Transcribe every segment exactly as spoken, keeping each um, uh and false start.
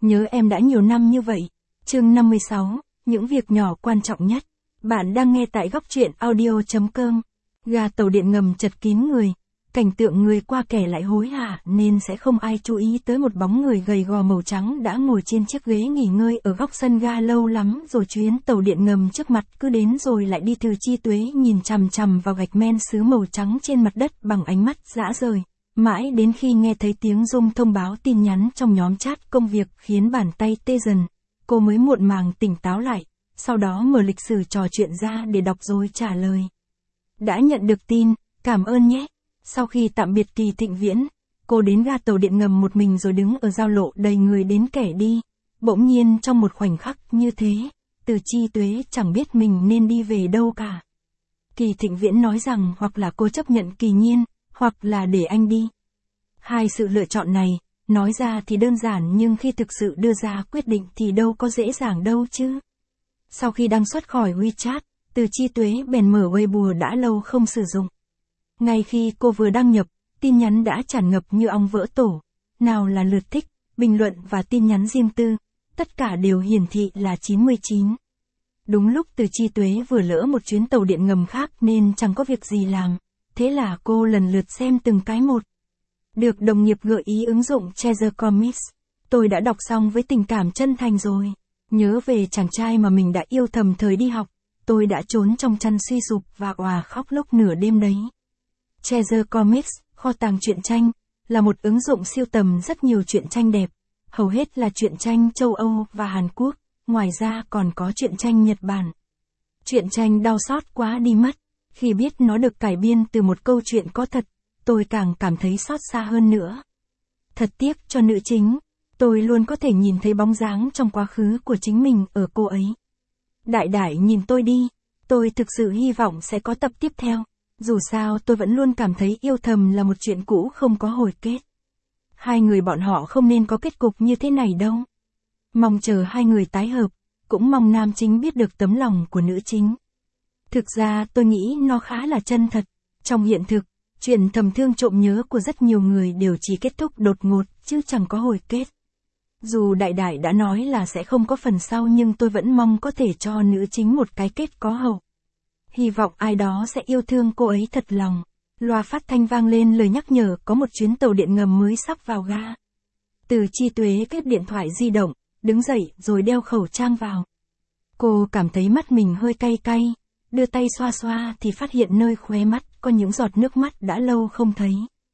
Nhớ em đã nhiều năm như vậy. Chương năm mươi sáu, những việc nhỏ quan trọng nhất. Bạn đang nghe tại góc truyện audio chấm com. Ga tàu điện ngầm chật kín người. Cảnh tượng người qua kẻ lại hối hả nên sẽ không ai chú ý tới một bóng người gầy gò màu trắng đã ngồi trên chiếc ghế nghỉ ngơi ở góc sân ga lâu lắm rồi. Chuyến tàu điện ngầm trước mặt cứ đến rồi lại đi. Từ Chi Tuế nhìn chằm chằm vào gạch men sứ màu trắng trên mặt đất bằng ánh mắt dã rời. Mãi đến khi nghe thấy tiếng rung thông báo tin nhắn trong nhóm chat công việc khiến bàn tay tê dần, cô mới muộn màng tỉnh táo lại, sau đó mở lịch sử trò chuyện ra để đọc rồi trả lời. Đã nhận được tin, cảm ơn nhé. Sau khi tạm biệt Kỳ Thịnh Viễn, cô đến ga tàu điện ngầm một mình rồi đứng ở giao lộ đầy người đến kẻ đi. Bỗng nhiên trong một khoảnh khắc như thế, Từ Chi Tuế chẳng biết mình nên đi về đâu cả. Kỳ Thịnh Viễn nói rằng hoặc là cô chấp nhận Kỳ Nhiên, hoặc là để anh đi. Hai sự lựa chọn này, nói ra thì đơn giản nhưng khi thực sự đưa ra quyết định thì đâu có dễ dàng đâu chứ. Sau khi đăng xuất khỏi WeChat, Từ Chi Tuế bèn mở Weibo đã lâu không sử dụng. Ngay khi cô vừa đăng nhập, tin nhắn đã tràn ngập như ong vỡ tổ. Nào là lượt thích, bình luận và tin nhắn riêng tư, tất cả đều hiển thị là chín mươi chín. Đúng lúc Từ Chi Tuế vừa lỡ một chuyến tàu điện ngầm khác nên chẳng có việc gì làm. Thế là cô lần lượt xem từng cái một. Được đồng nghiệp gợi ý ứng dụng Treasure Comics. Tôi đã đọc xong với tình cảm chân thành rồi. Nhớ về chàng trai mà mình đã yêu thầm thời đi học. Tôi đã trốn trong chăn suy sụp và òa khóc lúc nửa đêm đấy. Treasure Comics, kho tàng truyện tranh, là một ứng dụng sưu tầm rất nhiều truyện tranh đẹp. Hầu hết là truyện tranh châu Âu và Hàn Quốc, ngoài ra còn có truyện tranh Nhật Bản. Truyện tranh đau xót quá đi mất. Khi biết nó được cải biên từ một câu chuyện có thật, tôi càng cảm thấy xót xa hơn nữa. Thật tiếc cho nữ chính, tôi luôn có thể nhìn thấy bóng dáng trong quá khứ của chính mình ở cô ấy. Đại đại nhìn tôi đi, tôi thực sự hy vọng sẽ có tập tiếp theo. Dù sao tôi vẫn luôn cảm thấy yêu thầm là một chuyện cũ không có hồi kết. Hai người bọn họ không nên có kết cục như thế này đâu. Mong chờ hai người tái hợp, cũng mong nam chính biết được tấm lòng của nữ chính. Thực ra tôi nghĩ nó khá là chân thật. Trong hiện thực, chuyện thầm thương trộm nhớ của rất nhiều người đều chỉ kết thúc đột ngột chứ chẳng có hồi kết. Dù đại đại đã nói là sẽ không có phần sau nhưng tôi vẫn mong có thể cho nữ chính một cái kết có hậu. Hy vọng ai đó sẽ yêu thương cô ấy thật lòng. Loa phát thanh vang lên lời nhắc nhở có một chuyến tàu điện ngầm mới sắp vào ga. Từ Chi Tuế kết điện thoại di động, đứng dậy rồi đeo khẩu trang vào. Cô cảm thấy mắt mình hơi cay cay. Đưa tay xoa xoa thì phát hiện nơi khóe mắt có những giọt nước mắt đã lâu không thấy.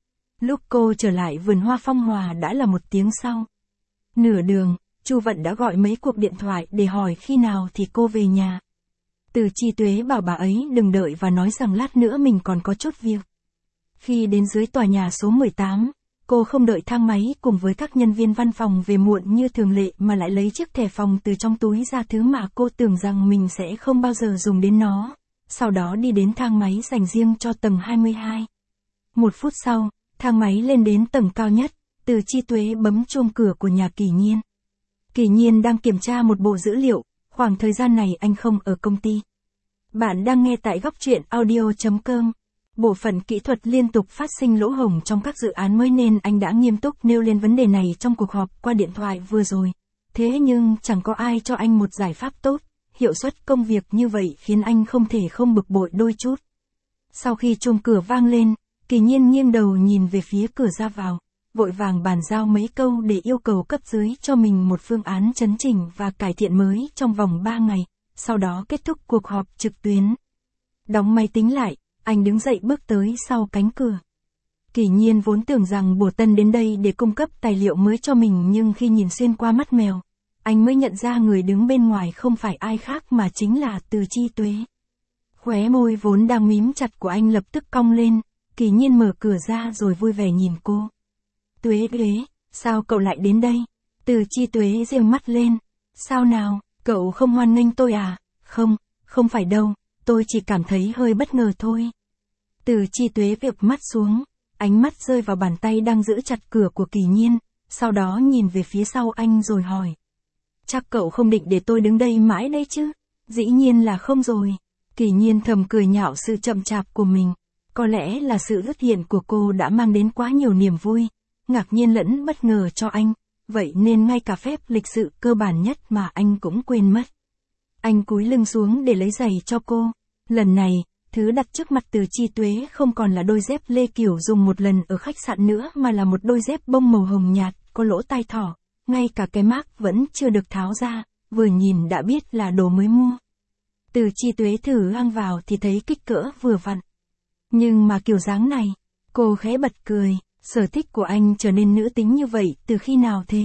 Lúc cô trở lại vườn hoa Phong Hòa đã là một tiếng sau. Nửa đường, Chu Vận đã gọi mấy cuộc điện thoại để hỏi khi nào thì cô về nhà. Từ Chi Tuế bảo bà ấy đừng đợi và nói rằng lát nữa mình còn có chút việc. Khi đến dưới tòa nhà số mười tám, cô không đợi thang máy cùng với các nhân viên văn phòng về muộn như thường lệ mà lại lấy chiếc thẻ phòng từ trong túi ra, thứ mà cô tưởng rằng mình sẽ không bao giờ dùng đến nó. Sau đó đi đến thang máy dành riêng cho tầng hai mươi hai. Một phút sau, thang máy lên đến tầng cao nhất, Từ Chi Tuế bấm chuông cửa của nhà Kỳ Nhiên. Kỳ Nhiên đang kiểm tra một bộ dữ liệu, khoảng thời gian này anh không ở công ty. Bạn đang nghe tại góc truyện audio chấm com. Bộ phận kỹ thuật liên tục phát sinh lỗ hổng trong các dự án mới nên anh đã nghiêm túc nêu lên vấn đề này trong cuộc họp qua điện thoại vừa rồi. Thế nhưng chẳng có ai cho anh một giải pháp tốt. Hiệu suất công việc như vậy khiến anh không thể không bực bội đôi chút. Sau khi chuông cửa vang lên, Kỳ Nhiên nghiêng đầu nhìn về phía cửa ra vào, vội vàng bàn giao mấy câu để yêu cầu cấp dưới cho mình một phương án chấn chỉnh và cải thiện mới trong vòng ba ngày, sau đó kết thúc cuộc họp trực tuyến. Đóng máy tính lại, anh đứng dậy bước tới sau cánh cửa. Kỳ Nhiên vốn tưởng rằng Bồ Tân đến đây để cung cấp tài liệu mới cho mình nhưng khi nhìn xuyên qua mắt mèo, anh mới nhận ra người đứng bên ngoài không phải ai khác mà chính là Từ Chi Tuế. Khóe môi vốn đang mím chặt của anh lập tức cong lên, Kỳ Nhiên mở cửa ra rồi vui vẻ nhìn cô. Tuế ghế, sao cậu lại đến đây? Từ Chi Tuế giương mắt lên. Sao nào, cậu không hoan nghênh tôi à? Không, không phải đâu, tôi chỉ cảm thấy hơi bất ngờ thôi. Từ Chi Tuế vịp mắt xuống, ánh mắt rơi vào bàn tay đang giữ chặt cửa của Kỳ Nhiên, sau đó nhìn về phía sau anh rồi hỏi. Chắc cậu không định để tôi đứng đây mãi đấy chứ? Dĩ nhiên là không rồi. Kỳ Nhiên thầm cười nhạo sự chậm chạp của mình. Có lẽ là sự xuất hiện của cô đã mang đến quá nhiều niềm vui, ngạc nhiên lẫn bất ngờ cho anh. vậy nên ngay cả phép lịch sự cơ bản nhất mà anh cũng quên mất. Anh cúi lưng xuống để lấy giày cho cô. Lần này, thứ đặt trước mặt Từ Chi Tuế không còn là đôi dép lê kiểu dùng một lần ở khách sạn nữa mà là một đôi dép bông màu hồng nhạt, có lỗ tai thỏ, ngay cả cái mác vẫn chưa được tháo ra, vừa nhìn đã biết là đồ mới mua. Từ Chi Tuế thử ăn vào thì thấy kích cỡ vừa vặn. Nhưng mà kiểu dáng này, cô khẽ bật cười, sở thích của anh trở nên nữ tính như vậy từ khi nào thế?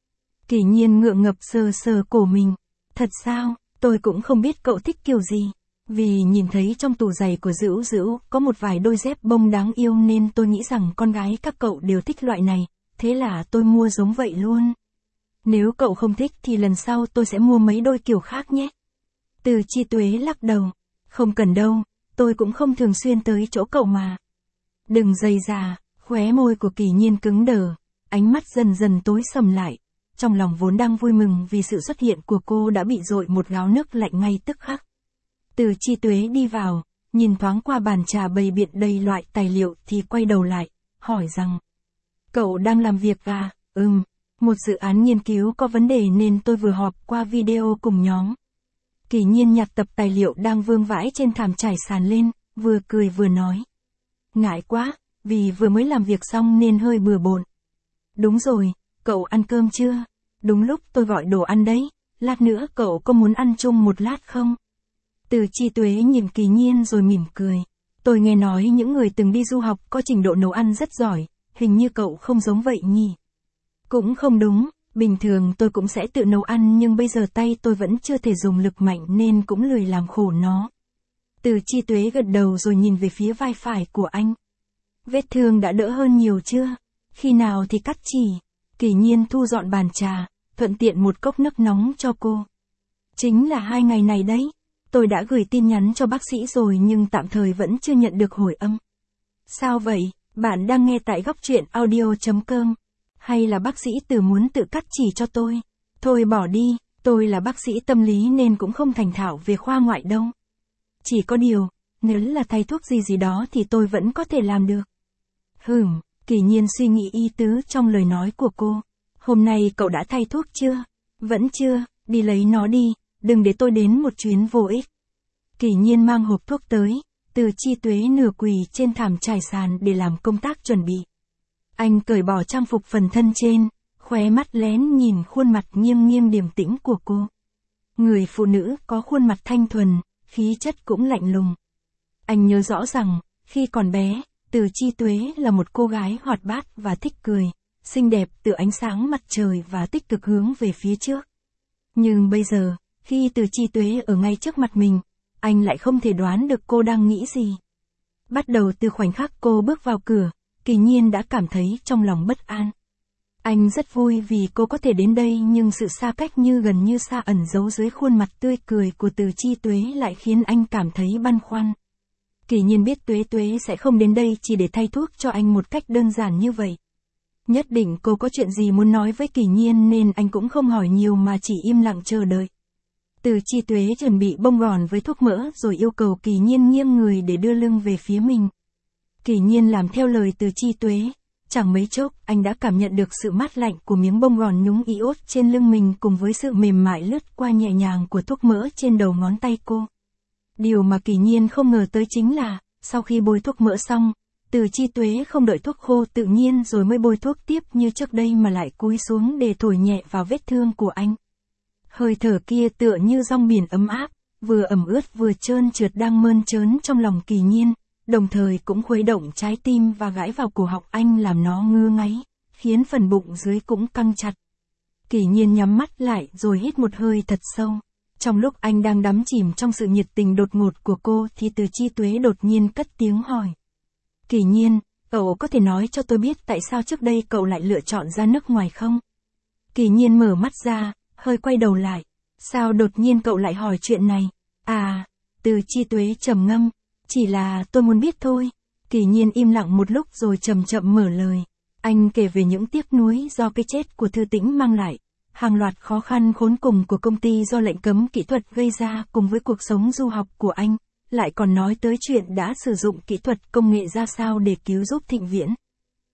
Kỳ Nhiên ngượng ngập sờ sờ cổ mình. Thật sao, tôi cũng không biết cậu thích kiểu gì. Vì nhìn thấy trong tủ giày của Dữu Dữu có một vài đôi dép bông đáng yêu nên tôi nghĩ rằng con gái các cậu đều thích loại này, thế là tôi mua giống vậy luôn. Nếu cậu không thích thì lần sau tôi sẽ mua mấy đôi kiểu khác nhé. Từ Chi Tuế lắc đầu. Không cần đâu, tôi cũng không thường xuyên tới chỗ cậu mà. Đừng dây dà, khóe môi của Kỳ Nhiên cứng đờ, ánh mắt dần dần tối sầm lại. Trong lòng vốn đang vui mừng vì sự xuất hiện của cô đã bị dội một gáo nước lạnh ngay tức khắc. Từ Chi Tuế đi vào, nhìn thoáng qua bàn trà bày biện đầy loại tài liệu thì quay đầu lại, hỏi rằng: Cậu đang làm việc à? Ừm, một dự án nghiên cứu có vấn đề nên tôi vừa họp qua video cùng nhóm. Kỳ Nhiên nhặt tập tài liệu đang vương vãi trên thảm trải sàn lên, vừa cười vừa nói. Ngại quá, vì vừa mới làm việc xong nên hơi bừa bộn. Đúng rồi, cậu ăn cơm chưa? Đúng lúc tôi gọi đồ ăn đấy, lát nữa cậu có muốn ăn chung một lát không? Từ Chi Tuế nhìn Kỳ Nhiên rồi mỉm cười. Tôi nghe nói những người từng đi du học có trình độ nấu ăn rất giỏi, hình như cậu không giống vậy nhỉ? Cũng không đúng, bình thường tôi cũng sẽ tự nấu ăn nhưng bây giờ tay tôi vẫn chưa thể dùng lực mạnh nên cũng lười làm khổ nó. Từ Chi Tuế gật đầu rồi nhìn về phía vai phải của anh. Vết thương đã đỡ hơn nhiều chưa? Khi nào thì cắt chỉ? Kỳ Nhiên thu dọn bàn trà, thuận tiện một cốc nước nóng cho cô. Chính là hai ngày này đấy. Tôi đã gửi tin nhắn cho bác sĩ rồi nhưng tạm thời vẫn chưa nhận được hồi âm. Sao vậy, bạn đang nghe tại góc truyện audio chấm com. Hay là bác sĩ Từ muốn tự cắt chỉ cho tôi? Thôi bỏ đi, tôi là bác sĩ tâm lý nên cũng không thành thạo về khoa ngoại đâu. Chỉ có điều, nếu là thay thuốc gì gì đó thì tôi vẫn có thể làm được. Hừm, Kỳ Nhiên suy nghĩ ý tứ trong lời nói của cô. Hôm nay cậu đã thay thuốc chưa? Vẫn chưa, đi lấy nó đi, đừng để tôi đến một chuyến vô ích. Kỳ Nhiên mang hộp thuốc tới, Từ Chi Tuế nửa quỳ trên thảm trải sàn để làm công tác chuẩn bị. Anh cởi bỏ trang phục phần thân trên, khóe mắt lén nhìn khuôn mặt nghiêng nghiêng điềm tĩnh của cô. Người phụ nữ có khuôn mặt thanh thuần, khí chất cũng lạnh lùng. Anh nhớ rõ rằng, khi còn bé, Từ Chi Tuế là một cô gái hoạt bát và thích cười, xinh đẹp từ ánh sáng mặt trời và tích cực hướng về phía trước. Nhưng bây giờ, khi Từ Chi Tuế ở ngay trước mặt mình, anh lại không thể đoán được cô đang nghĩ gì. Bắt đầu từ khoảnh khắc cô bước vào cửa, Kỳ Nhiên đã cảm thấy trong lòng bất an. Anh rất vui vì cô có thể đến đây nhưng sự xa cách như gần như xa ẩn giấu dưới khuôn mặt tươi cười của Từ Chi Tuế lại khiến anh cảm thấy băn khoăn. Kỳ Nhiên biết Tuế Tuế sẽ không đến đây chỉ để thay thuốc cho anh một cách đơn giản như vậy. Nhất định cô có chuyện gì muốn nói với Kỳ Nhiên nên anh cũng không hỏi nhiều mà chỉ im lặng chờ đợi. Từ Chi Tuế chuẩn bị bông gòn với thuốc mỡ rồi yêu cầu Kỳ Nhiên nghiêng người để đưa lưng về phía mình. Kỳ Nhiên làm theo lời Từ Chi Tuế, chẳng mấy chốc anh đã cảm nhận được sự mát lạnh của miếng bông gòn nhúng iốt trên lưng mình cùng với sự mềm mại lướt qua nhẹ nhàng của thuốc mỡ trên đầu ngón tay cô. Điều mà Kỳ Nhiên không ngờ tới chính là, sau khi bôi thuốc mỡ xong, Từ Chi Tuế không đợi thuốc khô tự nhiên rồi mới bôi thuốc tiếp như trước đây mà lại cúi xuống để thổi nhẹ vào vết thương của anh. Hơi thở kia tựa như dòng biển ấm áp, vừa ẩm ướt vừa trơn trượt đang mơn trớn trong lòng Kỳ Nhiên, đồng thời cũng khuấy động trái tim và gãi vào cổ họng anh làm nó ngứa ngáy, khiến phần bụng dưới cũng căng chặt. Kỳ Nhiên nhắm mắt lại rồi hít một hơi thật sâu. Trong lúc anh đang đắm chìm trong sự nhiệt tình đột ngột của cô thì Từ Chi Tuế đột nhiên cất tiếng hỏi. Kỳ Nhiên, cậu có thể nói cho tôi biết tại sao trước đây cậu lại lựa chọn ra nước ngoài không? Kỳ Nhiên mở mắt ra, hơi quay đầu lại. Sao đột nhiên cậu lại hỏi chuyện này? À, Từ Chi Tuế trầm ngâm. Chỉ là tôi muốn biết thôi. Kỳ Nhiên im lặng một lúc rồi chậm chậm mở lời. Anh kể về những tiếc nuối do cái chết của Thư Tĩnh mang lại. Hàng loạt khó khăn khốn cùng của công ty do lệnh cấm kỹ thuật gây ra cùng với cuộc sống du học của anh. Lại còn nói tới chuyện đã sử dụng kỹ thuật công nghệ ra sao để cứu giúp Thịnh Viễn.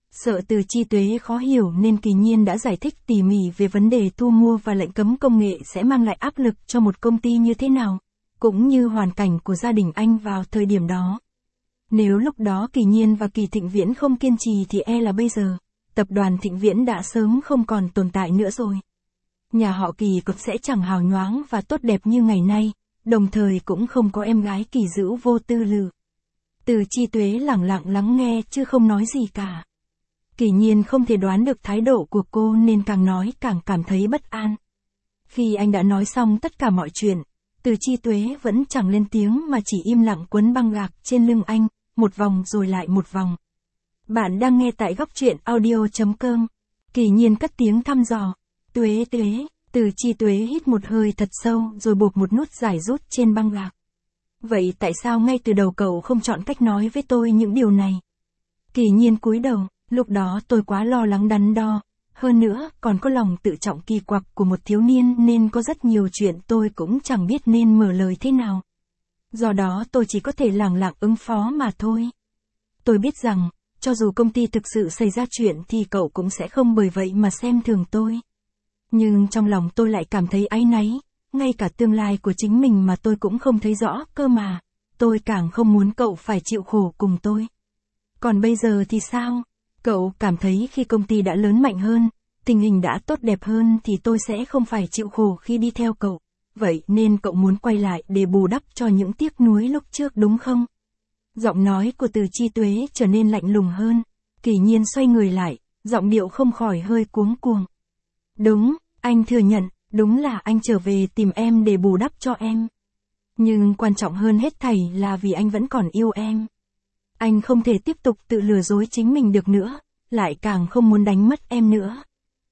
Sợ Từ Chi Tuế khó hiểu nên Kỳ Nhiên đã giải thích tỉ mỉ về vấn đề thu mua và lệnh cấm công nghệ sẽ mang lại áp lực cho một công ty như thế nào, cũng như hoàn cảnh của gia đình anh vào thời điểm đó. Nếu lúc đó Kỳ Nhiên và Kỳ Thịnh Viễn không kiên trì thì e là bây giờ, tập đoàn Thịnh Viễn đã sớm không còn tồn tại nữa rồi. Nhà họ Kỳ cũng sẽ chẳng hào nhoáng và tốt đẹp như ngày nay, đồng thời cũng không có em gái Kỳ Dữ vô tư lự. Từ Chi Tuế lẳng lặng lắng nghe chứ không nói gì cả. Kỳ Nhiên không thể đoán được thái độ của cô nên càng nói càng cảm thấy bất an. Khi anh đã nói xong tất cả mọi chuyện, Từ Chi Tuế vẫn chẳng lên tiếng mà chỉ im lặng quấn băng gạc trên lưng anh, một vòng rồi lại một vòng. Bạn đang nghe tại góc truyện audio chấm com. Kỳ Nhiên cất tiếng thăm dò. Tuế Tuế, Từ Chi Tuế hít một hơi thật sâu rồi buộc một nút giải rút trên băng gạc. Vậy tại sao ngay từ đầu cậu không chọn cách nói với tôi những điều này? Kỳ Nhiên cúi đầu, lúc đó tôi quá lo lắng đắn đo, hơn nữa còn có lòng tự trọng kỳ quặc của một thiếu niên nên có rất nhiều chuyện tôi cũng chẳng biết nên mở lời thế nào. Do đó tôi chỉ có thể lẳng lặng ứng phó mà thôi. Tôi biết rằng, cho dù công ty thực sự xảy ra chuyện thì cậu cũng sẽ không bởi vậy mà xem thường tôi. Nhưng trong lòng tôi lại cảm thấy áy náy, ngay cả tương lai của chính mình mà tôi cũng không thấy rõ cơ mà, tôi càng không muốn cậu phải chịu khổ cùng tôi. Còn bây giờ thì sao? Cậu cảm thấy khi công ty đã lớn mạnh hơn, tình hình đã tốt đẹp hơn thì tôi sẽ không phải chịu khổ khi đi theo cậu. Vậy nên cậu muốn quay lại để bù đắp cho những tiếc nuối lúc trước đúng không? Giọng nói của Từ Chi Tuế trở nên lạnh lùng hơn. Kỳ Nhiên xoay người lại, giọng điệu không khỏi hơi cuống cuồng. Đúng, anh thừa nhận, đúng là anh trở về tìm em để bù đắp cho em. Nhưng quan trọng hơn hết thảy là vì anh vẫn còn yêu em. Anh không thể tiếp tục tự lừa dối chính mình được nữa, lại càng không muốn đánh mất em nữa.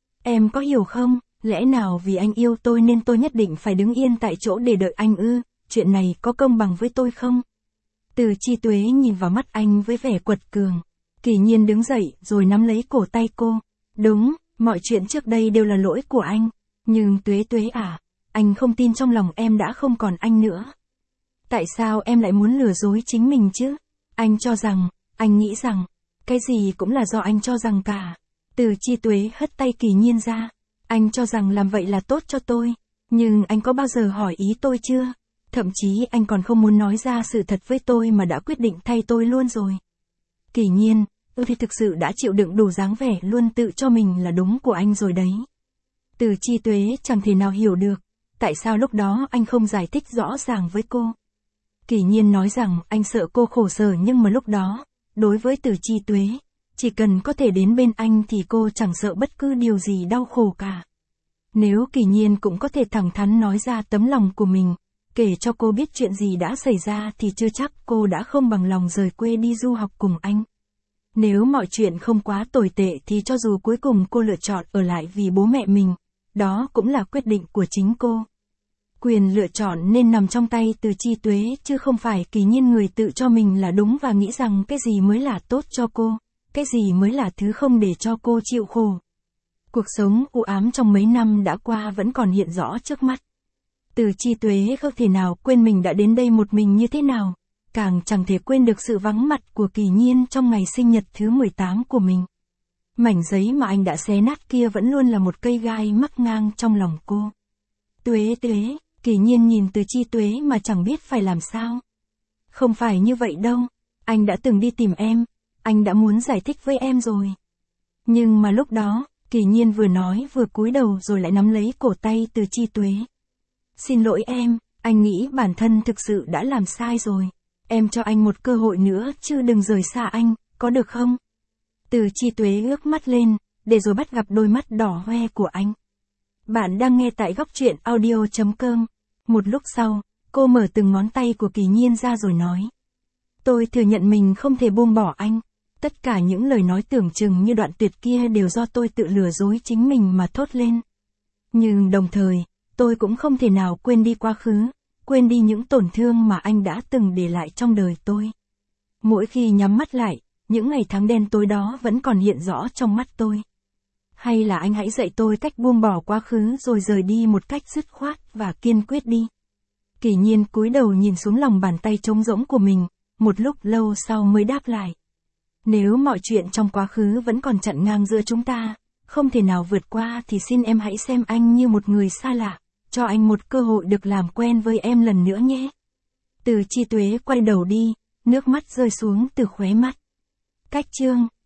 Em có hiểu không, lẽ nào vì anh yêu tôi nên tôi nhất định phải đứng yên tại chỗ để đợi anh ư, chuyện này có công bằng với tôi không? Từ Chi Tuế nhìn vào mắt anh với vẻ quật cường. Kỳ Nhiên đứng dậy rồi nắm lấy cổ tay cô. Đúng, mọi chuyện trước đây đều là lỗi của anh. Nhưng Tuế Tuế à, anh không tin trong lòng em đã không còn anh nữa. Tại sao em lại muốn lừa dối chính mình chứ? Anh cho rằng, anh nghĩ rằng, cái gì cũng là do anh cho rằng cả. Từ Chi Tuế hất tay Kỳ Nhiên ra. Anh cho rằng làm vậy là tốt cho tôi. Nhưng anh có bao giờ hỏi ý tôi chưa? Thậm chí anh còn không muốn nói ra sự thật với tôi mà đã quyết định thay tôi luôn rồi. Kỳ Nhiên, ừ thì thực sự đã chịu đựng đủ dáng vẻ luôn tự cho mình là đúng của anh rồi đấy. Từ Chi Tuế chẳng thể nào hiểu được, tại sao lúc đó anh không giải thích rõ ràng với cô. Kỳ Nhiên nói rằng anh sợ cô khổ sở nhưng mà lúc đó, đối với Từ Chi Tuế, chỉ cần có thể đến bên anh thì cô chẳng sợ bất cứ điều gì đau khổ cả. Nếu Kỳ Nhiên cũng có thể thẳng thắn nói ra tấm lòng của mình, kể cho cô biết chuyện gì đã xảy ra thì chưa chắc cô đã không bằng lòng rời quê đi du học cùng anh. Nếu mọi chuyện không quá tồi tệ thì cho dù cuối cùng cô lựa chọn ở lại vì bố mẹ mình, đó cũng là quyết định của chính cô. Quyền lựa chọn nên nằm trong tay Từ Chi Tuế chứ không phải Kỳ Nhiên người tự cho mình là đúng và nghĩ rằng cái gì mới là tốt cho cô, cái gì mới là thứ không để cho cô chịu khổ. Cuộc sống u ám trong mấy năm đã qua vẫn còn hiện rõ trước mắt. Từ Chi Tuế không thể nào quên mình đã đến đây một mình như thế nào, càng chẳng thể quên được sự vắng mặt của Kỳ Nhiên trong ngày sinh nhật thứ mười tám của mình. Mảnh giấy mà anh đã xé nát kia vẫn luôn là một cây gai mắc ngang trong lòng cô. Tuế Tuế, Kỳ Nhiên nhìn Từ Chi Tuế mà chẳng biết phải làm sao. Không phải như vậy đâu, anh đã từng đi tìm em, anh đã muốn giải thích với em rồi. Nhưng mà lúc đó, Kỳ Nhiên vừa nói vừa cúi đầu rồi lại nắm lấy cổ tay Từ Chi Tuế. Xin lỗi em, anh nghĩ bản thân thực sự đã làm sai rồi. Em cho anh một cơ hội nữa chứ đừng rời xa anh, có được không? Từ Chi Tuế ước mắt lên, để rồi bắt gặp đôi mắt đỏ hoe của anh. Bạn đang nghe tại góc truyện audio chấm com. Một lúc sau, cô mở từng ngón tay của Kỳ Nhiên ra rồi nói. Tôi thừa nhận mình không thể buông bỏ anh. Tất cả những lời nói tưởng chừng như đoạn tuyệt kia đều do tôi tự lừa dối chính mình mà thốt lên. Nhưng đồng thời, tôi cũng không thể nào quên đi quá khứ, quên đi những tổn thương mà anh đã từng để lại trong đời tôi. Mỗi khi nhắm mắt lại, những ngày tháng đen tối đó vẫn còn hiện rõ trong mắt tôi. Hay là anh hãy dạy tôi cách buông bỏ quá khứ rồi rời đi một cách dứt khoát và kiên quyết đi. Kỳ Nhiên cúi đầu nhìn xuống lòng bàn tay trống rỗng của mình, một lúc lâu sau mới đáp lại. Nếu mọi chuyện trong quá khứ vẫn còn chặn ngang giữa chúng ta, không thể nào vượt qua thì xin em hãy xem anh như một người xa lạ, cho anh một cơ hội được làm quen với em lần nữa nhé. Từ Chi Tuế quay đầu đi, nước mắt rơi xuống từ khóe mắt. Cách chương